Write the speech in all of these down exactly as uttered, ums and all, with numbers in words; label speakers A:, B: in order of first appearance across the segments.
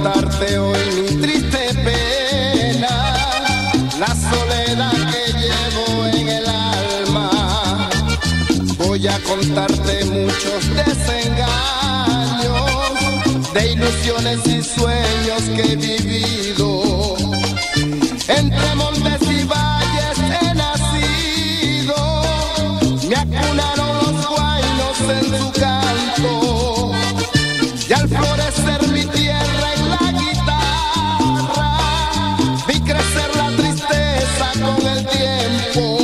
A: contarte hoy mi triste pena, la soledad que llevo en el alma. Voy a contarte muchos desengaños, de ilusiones y sueños que he vivido. Entre montes y valles he nacido, me acunaron los guaynos en su canto, y al florecer mi tierra en la guitarra, vi crecer la tristeza con el tiempo.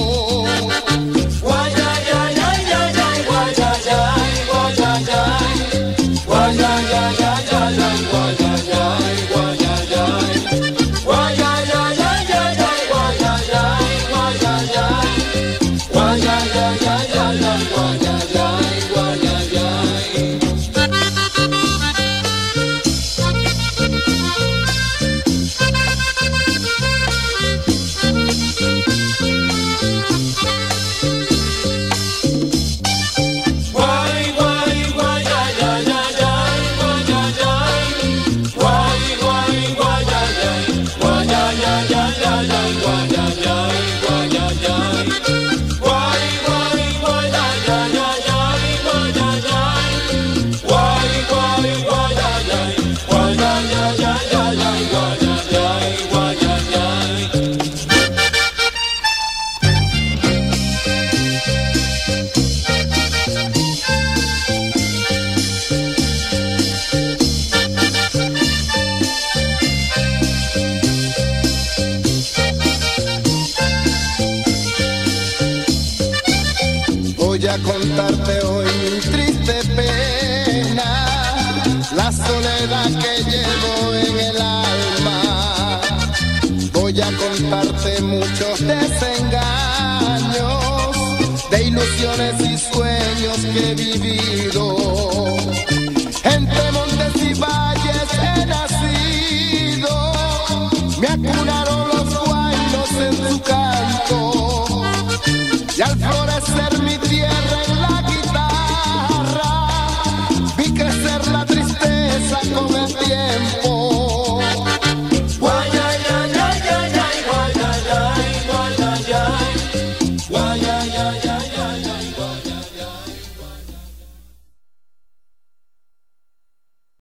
A: Voy a contarte hoy mi triste pena, la soledad que llevo en el alma. Voy a contarte muchos desengaños, de ilusiones y sueños que he vivido.